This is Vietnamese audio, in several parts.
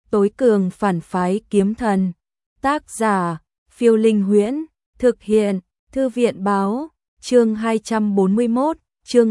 tối cường phản phái kiếm thần. Tác giả, Phiêu Linh Huyễn, thực hiện, Thư viện báo, chương 241, chương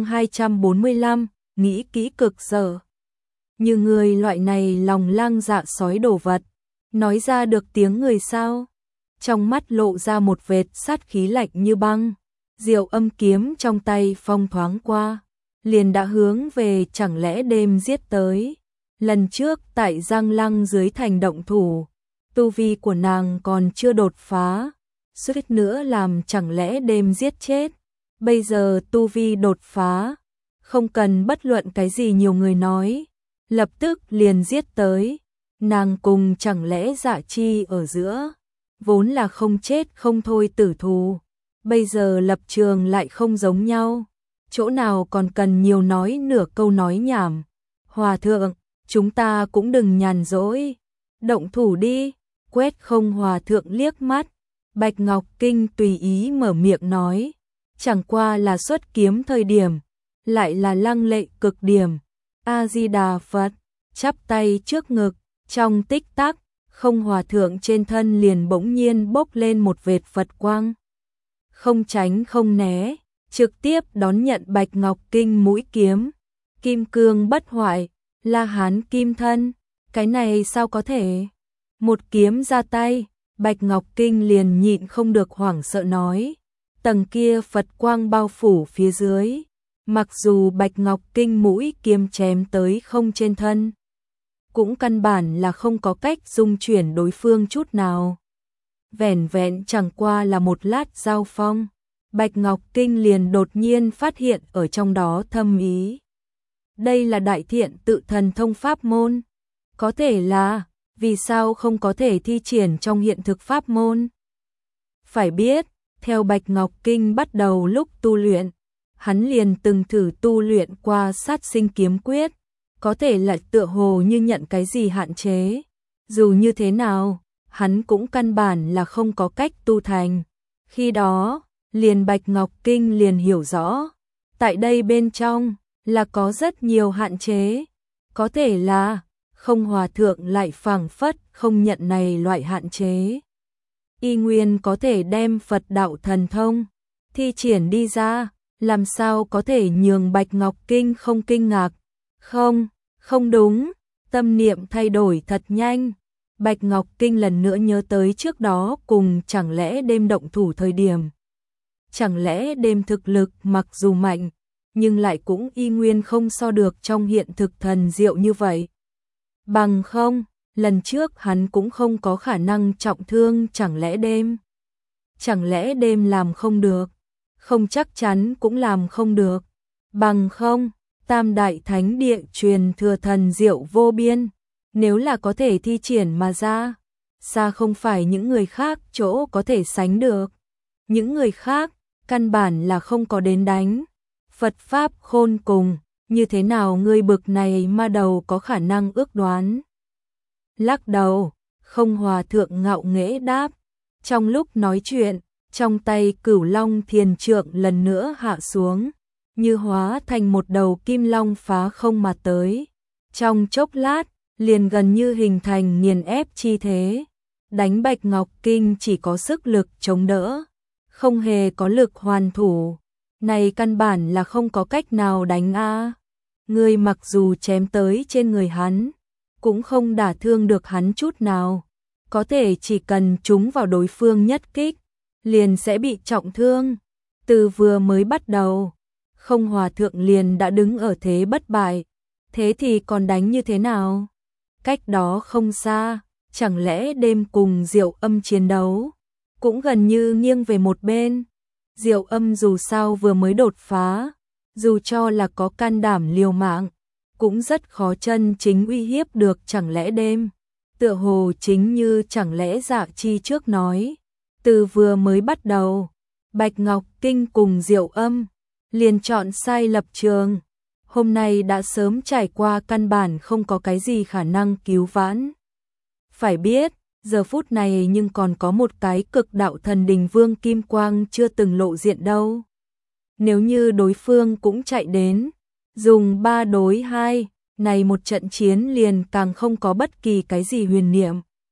245, nghĩ kỹ cực dở. Như người loại này lòng lang dạ sói đổ vật, nói ra được tiếng người sao? Trong mắt lộ ra một vệt sát khí lạnh như băng, Diệu Âm kiếm trong tay phong thoáng qua, liền đã hướng về chẳng lẽ đêm giết tới. Lần trước tại Giang Lăng dưới thành động thủ, tu vi của nàng còn chưa đột phá, suýt nữa làm chẳng lẽ đêm giết chết. Bây giờ tu vi đột phá, không cần bất luận cái gì nhiều người nói, lập tức liền giết tới. Nàng cùng chẳng lẽ Dạ Chi ở giữa, vốn là không chết không thôi tử thù, bây giờ lập trường lại không giống nhau, chỗ nào còn cần nhiều nói nửa câu nói nhảm. Hòa thượng, chúng ta cũng đừng nhàn rỗi, động thủ đi. Quét không hòa thượng liếc mắt, Bạch Ngọc Kinh tùy ý mở miệng nói, chẳng qua là xuất kiếm thời điểm, lại là lăng lệ cực điểm. A Di Đà Phật, chắp tay trước ngực, trong tích tắc, không hòa thượng trên thân liền bỗng nhiên bốc lên một vệt Phật quang. Không tránh không né, trực tiếp đón nhận Bạch Ngọc Kinh mũi kiếm. Kim cương bất hoại, La Hán kim thân, cái này sao có thể? Một kiếm ra tay, Bạch Ngọc Kinh liền nhịn không được hoảng sợ nói, tầng kia Phật quang bao phủ phía dưới, mặc dù Bạch Ngọc Kinh mũi kiếm chém tới không trên thân, cũng căn bản là không có cách dung chuyển đối phương chút nào. Vẻn vẹn chẳng qua là một lát giao phong, Bạch Ngọc Kinh liền đột nhiên phát hiện ở trong đó thâm ý. Đây là đại thiện tự thần thông pháp môn, có thể là, vì sao không có thể thi triển trong hiện thực pháp môn? Phải biết, theo Bạch Ngọc Kinh bắt đầu lúc tu luyện, hắn liền từng thử tu luyện qua sát sinh kiếm quyết, có thể là tựa hồ như nhận cái gì hạn chế. Dù như thế nào, hắn cũng căn bản là không có cách tu thành. Khi đó, liền Bạch Ngọc Kinh liền hiểu rõ, tại đây bên trong là có rất nhiều hạn chế, có thể là không hòa thượng lại phảng phất không nhận này loại hạn chế. Y nguyên có thể đem Phật đạo thần thông thi triển đi ra, làm sao có thể nhường Bạch Ngọc Kinh không kinh ngạc. Không đúng, tâm niệm thay đổi thật nhanh. Bạch Ngọc Kinh lần nữa nhớ tới trước đó cùng chẳng lẽ đêm động thủ thời điểm. Chẳng lẽ đêm thực lực mặc dù mạnh, nhưng lại cũng y nguyên không so được trong hiện thực thần diệu như vậy. Bằng không, lần trước hắn cũng không có khả năng trọng thương chẳng lẽ đêm. Chẳng lẽ đêm làm không được, không chắc chắn cũng làm không được. Bằng không, Tam Đại Thánh Địa truyền thừa thần diệu vô biên, nếu là có thể thi triển mà ra, xa không phải những người khác chỗ có thể sánh được. Những người khác, căn bản là không có đến đánh. Phật Pháp khôn cùng, như thế nào ngươi bực này ma đầu có khả năng ước đoán. Lắc đầu, không hòa thượng ngạo nghễ đáp. Trong lúc nói chuyện, trong tay Cửu Long Thiền Trượng lần nữa hạ xuống, như hóa thành một đầu kim long phá không mà tới. Trong chốc lát, liền gần như hình thành nghiền ép chi thế. Đánh Bạch Ngọc Kinh chỉ có sức lực chống đỡ, không hề có lực hoàn thủ. Này căn bản là không có cách nào đánh a. Người mặc dù chém tới trên người hắn, cũng không đả thương được hắn chút nào. Có thể chỉ cần trúng vào đối phương nhất kích, liền sẽ bị trọng thương. Từ vừa mới bắt đầu, không hòa thượng liền đã đứng ở thế bất bại. Thế thì còn đánh như thế nào? Cách đó không xa, chẳng lẽ đêm cùng Diệu Âm chiến đấu, cũng gần như nghiêng về một bên. Diệu Âm dù sao vừa mới đột phá, dù cho là có can đảm liều mạng, cũng rất khó chân chính uy hiếp được chẳng lẽ đêm. Tựa hồ chính như chẳng lẽ Dạ Chi trước nói, từ vừa mới bắt đầu, Bạch Ngọc Kinh cùng Diệu Âm liền chọn sai lập trường, hôm nay đã sớm trải qua căn bản không có cái gì khả năng cứu vãn. Phải biết, giờ phút này nhưng còn có một cái cực đạo thần đình vương kim quang chưa từng lộ diện đâu. Nếu như đối phương cũng chạy đến, dùng 3 đối 2, Này một trận chiến liền càng không có bất kỳ cái gì huyền niệm.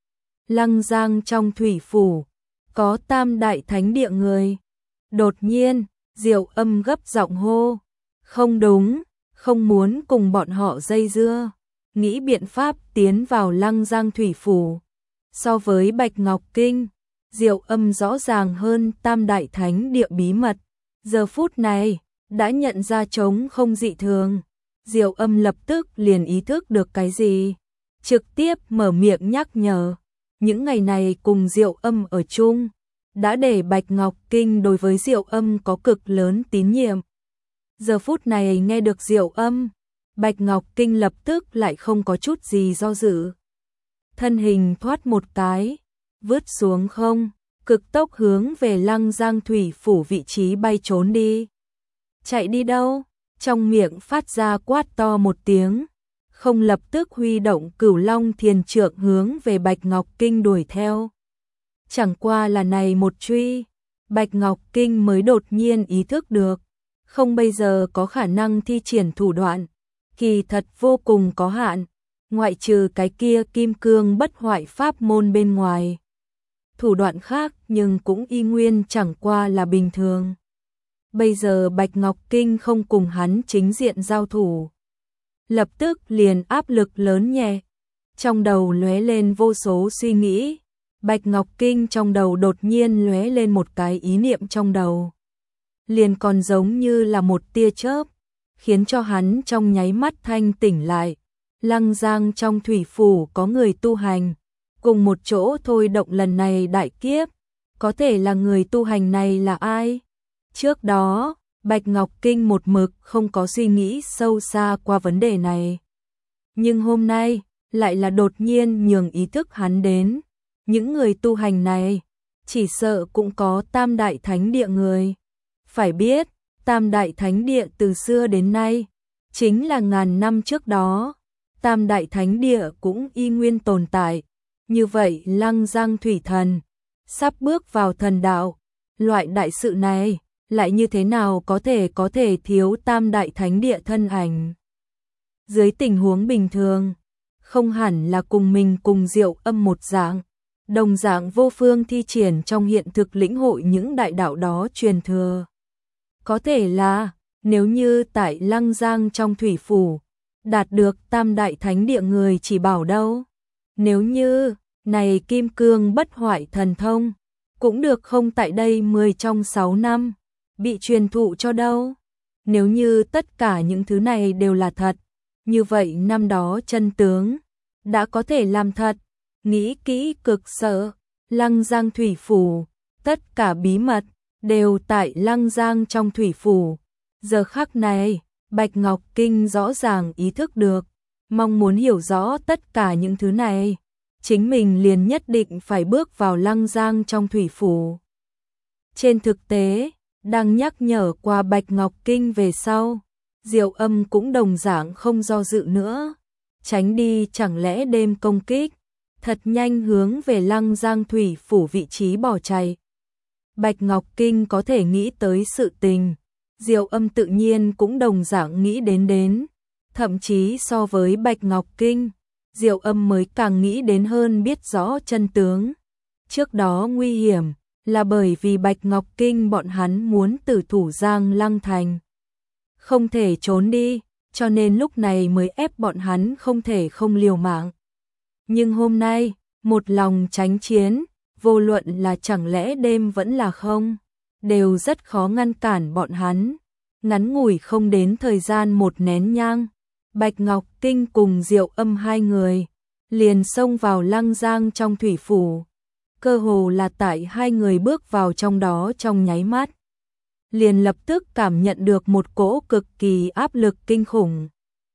Lăng Giang trong thủy phủ, có tam đại thánh địa người. Đột nhiên, Diệu Âm gấp giọng hô. Không đúng, không muốn cùng bọn họ dây dưa. Nghĩ biện pháp tiến vào Lăng Giang thủy phủ. So với Bạch Ngọc Kinh, Diệu Âm rõ ràng hơn tam đại thánh địa bí mật. Giờ phút này, đã nhận ra trống không dị thường. Diệu Âm lập tức liền ý thức được cái gì. Trực tiếp mở miệng nhắc nhở. Những ngày này cùng Diệu Âm ở chung, đã để Bạch Ngọc Kinh đối với Diệu Âm có cực lớn tín nhiệm. Giờ phút này nghe được Diệu Âm, Bạch Ngọc Kinh lập tức lại không có chút gì do dự. Thân hình thoát một cái, vứt xuống không, cực tốc hướng về Lăng Giang thủy phủ vị trí bay trốn đi. Chạy đi đâu? Trong miệng phát ra quát to một tiếng, không lập tức huy động Cửu Long Thiền Trượng hướng về Bạch Ngọc Kinh đuổi theo. Chẳng qua là này một truy, Bạch Ngọc Kinh mới đột nhiên ý thức được, không bây giờ có khả năng thi triển thủ đoạn, kỳ thật vô cùng có hạn, ngoại trừ cái kia kim cương bất hoại pháp môn bên ngoài. Thủ đoạn khác nhưng cũng y nguyên chẳng qua là bình thường. Bây giờ Bạch Ngọc Kinh không cùng hắn chính diện giao thủ. Lập tức liền áp lực lớn nhẹ. Trong đầu lóe lên vô số suy nghĩ. Bạch Ngọc Kinh trong đầu đột nhiên lóe lên một cái ý niệm trong đầu. Liền còn giống như là một tia chớp, khiến cho hắn trong nháy mắt thanh tỉnh lại. Lăng Giang trong thủy phủ có người tu hành, cùng một chỗ thôi động lần này đại kiếp. Có thể là người tu hành này là ai? Trước đó, Bạch Ngọc Kinh một mực không có suy nghĩ sâu xa qua vấn đề này. Nhưng hôm nay, lại là đột nhiên nhường ý thức hắn đến. Những người tu hành này, chỉ sợ cũng có tam đại thánh địa người. Phải biết, tam đại thánh địa từ xưa đến nay, chính là ngàn năm trước đó, tam đại thánh địa cũng y nguyên tồn tại. Như vậy Lăng Giang thủy thần, sắp bước vào thần đạo, loại đại sự này, lại như thế nào có thể thiếu tam đại thánh địa thân ảnh. Dưới tình huống bình thường, không hẳn là cùng mình cùng Diệu Âm một dạng, đồng dạng vô phương thi triển trong hiện thực lĩnh hội những đại đạo đó truyền thừa. Có thể là, nếu như tại Lăng Giang trong thủy phủ, đạt được tam đại thánh địa người chỉ bảo đâu. Nếu như, này kim cương bất hoại thần thông, cũng được không tại đây 10 trong 6 năm, bị truyền thụ cho đâu. Nếu như tất cả những thứ này đều là thật, như vậy năm đó chân tướng, đã có thể làm thật. Nghĩ kỹ cực sợ, Lăng Giang thủy phủ, tất cả bí mật, đều tại Lăng Giang trong thủy phủ. Giờ khắc này, Bạch Ngọc Kinh rõ ràng ý thức được, mong muốn hiểu rõ tất cả những thứ này, chính mình liền nhất định phải bước vào Lăng Giang trong thủy phủ. Trên thực tế, đang nhắc nhở qua Bạch Ngọc Kinh về sau, Diệu Âm cũng đồng dạng không do dự nữa, tránh đi chẳng lẽ đêm công kích, thật nhanh hướng về Lăng Giang thủy phủ vị trí bỏ chạy. Bạch Ngọc Kinh có thể nghĩ tới sự tình, Diệu Âm tự nhiên cũng đồng dạng nghĩ đến, thậm chí so với Bạch Ngọc Kinh, Diệu Âm mới càng nghĩ đến hơn biết rõ chân tướng. Trước đó nguy hiểm là bởi vì Bạch Ngọc Kinh bọn hắn muốn tử thủ Giang Lăng Thành, không thể trốn đi, cho nên lúc này mới ép bọn hắn không thể không liều mạng. Nhưng hôm nay, một lòng tránh chiến, vô luận là chẳng lẽ đêm vẫn là không, đều rất khó ngăn cản bọn hắn. Ngắn ngủi không đến thời gian một nén nhang, Bạch Ngọc Kinh cùng Diệu Âm hai người liền xông vào Lăng Giang trong thủy phủ. Cơ hồ là tại hai người bước vào trong đó trong nháy mắt, liền lập tức cảm nhận được một cỗ cực kỳ áp lực kinh khủng.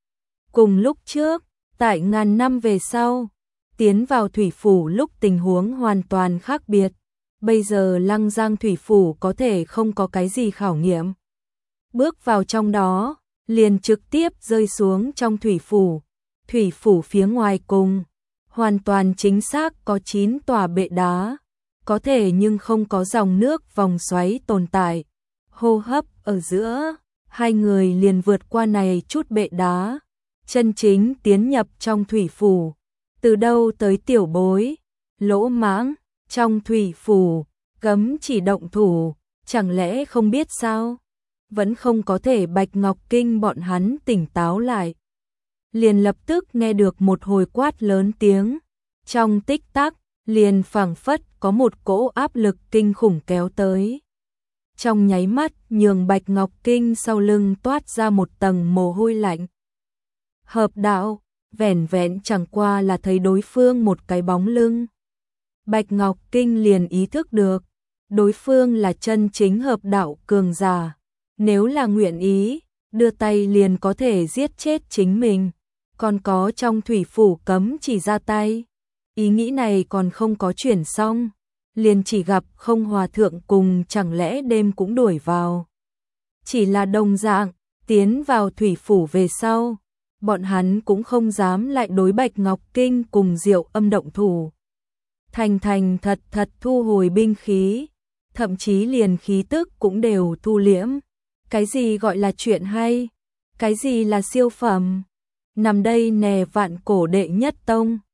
Cùng lúc trước, tại ngàn năm về sau, tiến vào thủy phủ lúc tình huống hoàn toàn khác biệt. Bây giờ Lăng Giang thủy phủ có thể không có cái gì khảo nghiệm. Bước vào trong đó, liền trực tiếp rơi xuống trong thủy phủ. Thủy phủ phía ngoài cùng, hoàn toàn chính xác có 9 tòa bệ đá. Có thể nhưng không có dòng nước vòng xoáy tồn tại. Hô hấp ở giữa, hai người liền vượt qua này chút bệ đá. chân chính tiến nhập trong thủy phủ. Từ đâu tới tiểu bối, lỗ mãng, trong thủy phủ, cấm chỉ động thủ, chẳng lẽ không biết sao? Vẫn không có thể Bạch Ngọc Kinh bọn hắn tỉnh táo lại. Liền lập tức nghe được một hồi quát lớn tiếng. Trong tích tắc, liền phảng phất có một cỗ áp lực kinh khủng kéo tới. Trong nháy mắt nhường Bạch Ngọc Kinh sau lưng toát ra một tầng mồ hôi lạnh. Hợp đạo, vẻn vẹn chẳng qua là thấy đối phương một cái bóng lưng. Bạch Ngọc Kinh liền ý thức được, đối phương là chân chính hợp đạo cường giả. Nếu là nguyện ý, đưa tay liền có thể giết chết chính mình. Còn có trong thủy phủ cấm chỉ ra tay. Ý nghĩ này còn không có chuyển xong. Liền chỉ gặp Không Hòa Thượng cùng chẳng lẽ đêm cũng đuổi vào. Chỉ là đồng dạng, tiến vào thủy phủ về sau. Bọn hắn cũng không dám lại đối Bạch Ngọc Kinh cùng Diệu Âm động thủ. Thành thật thu hồi binh khí. Thậm chí liền khí tức cũng đều thu liễm. Cái gì gọi là chuyện hay? Cái gì là siêu phẩm? Nằm đây nè vạn cổ đệ nhất tông.